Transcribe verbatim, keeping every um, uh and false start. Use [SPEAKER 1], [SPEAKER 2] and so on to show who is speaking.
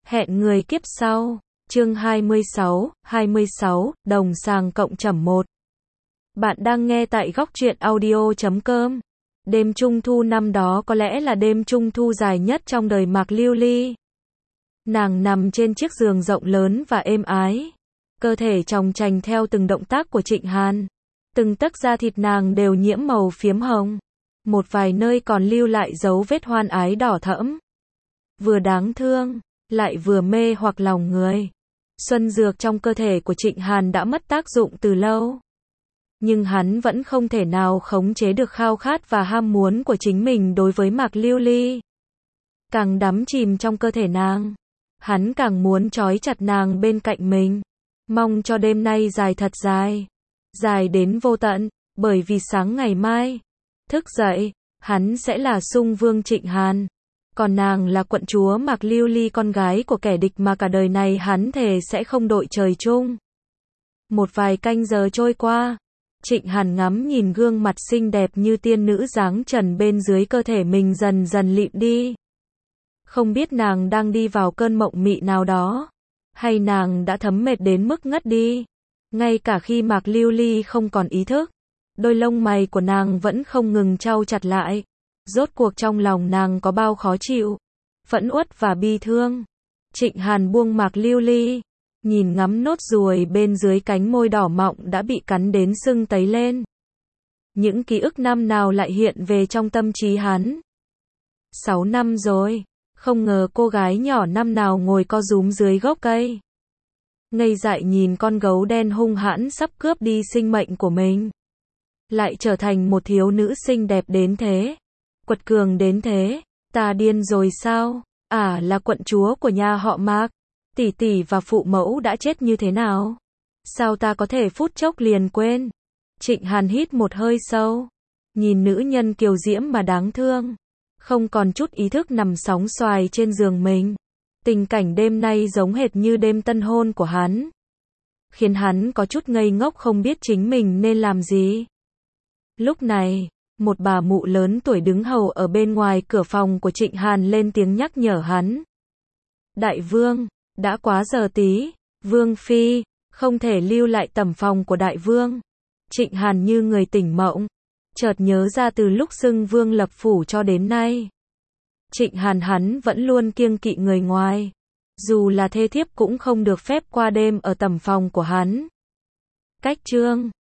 [SPEAKER 1] Hẹn người kiếp sau. Chương hai mươi sáu, hai mươi sáu, đồng sàng cộng trầm một. Bạn đang nghe tại góc truyện audio chấm com. Đêm Trung Thu năm đó có lẽ là đêm Trung Thu dài nhất trong đời Mạc Lưu Ly. Nàng nằm trên chiếc giường rộng lớn và êm ái. Cơ thể chòng chành theo từng động tác của Trịnh Hàn. Từng tấc da thịt nàng đều nhiễm màu phiếm hồng. Một vài nơi còn lưu lại dấu vết hoan ái đỏ thẫm. Vừa đáng thương, lại vừa mê hoặc lòng người. Xuân dược trong cơ thể của Trịnh Hàn đã mất tác dụng từ lâu. Nhưng hắn vẫn không thể nào khống chế được khao khát và ham muốn của chính mình đối với Mạc Lưu Ly. Càng đắm chìm trong cơ thể nàng, hắn càng muốn trói chặt nàng bên cạnh mình. Mong cho đêm nay dài thật dài. Dài đến vô tận, bởi vì sáng ngày mai, thức dậy, hắn sẽ là Sung Vương Trịnh Hàn. Còn nàng là quận chúa Mạc Lưu Ly, con gái của kẻ địch mà cả đời này hắn thề sẽ không đội trời chung. Một vài canh giờ trôi qua, Trịnh Hàn ngắm nhìn gương mặt xinh đẹp như tiên nữ dáng trần bên dưới cơ thể mình dần dần lịm đi. Không biết nàng đang đi vào cơn mộng mị nào đó, hay nàng đã thấm mệt đến mức ngất đi. Ngay cả khi Mạc Lưu Ly không còn ý thức, đôi lông mày của nàng vẫn không ngừng trao chặt lại. Rốt cuộc trong lòng nàng có bao khó chịu, phẫn uất và bi thương. Trịnh Hàn buông Mạc Lưu Ly, nhìn ngắm nốt ruồi bên dưới cánh môi đỏ mọng đã bị cắn đến sưng tấy lên. Những ký ức năm nào lại hiện về trong tâm trí hắn. Sáu năm rồi, không ngờ cô gái nhỏ năm nào ngồi co rúm dưới gốc cây. Ngây dại nhìn con gấu đen hung hãn sắp cướp đi sinh mệnh của mình. Lại trở thành một thiếu nữ xinh đẹp đến thế. Quật cường đến thế, ta điên rồi sao? À, là quận chúa của nhà họ Mạc, tỷ tỷ và phụ mẫu đã chết như thế nào? Sao ta có thể phút chốc liền quên? Trịnh Hàn hít một hơi sâu, nhìn nữ nhân kiều diễm mà đáng thương, không còn chút ý thức nằm sóng xoài trên giường mình. Tình cảnh đêm nay giống hệt như đêm tân hôn của hắn, khiến hắn có chút ngây ngốc không biết chính mình nên làm gì. Lúc này, một bà mụ lớn tuổi đứng hầu ở bên ngoài cửa phòng của Trịnh Hàn lên tiếng nhắc nhở hắn. Đại vương, đã quá giờ tí, vương phi, không thể lưu lại tẩm phòng của đại vương. Trịnh Hàn như người tỉnh mộng, chợt nhớ ra từ lúc xưng vương lập phủ cho đến nay, Trịnh Hàn hắn vẫn luôn kiêng kỵ người ngoài. Dù là thê thiếp cũng không được phép qua đêm ở tẩm phòng của hắn. Cách chương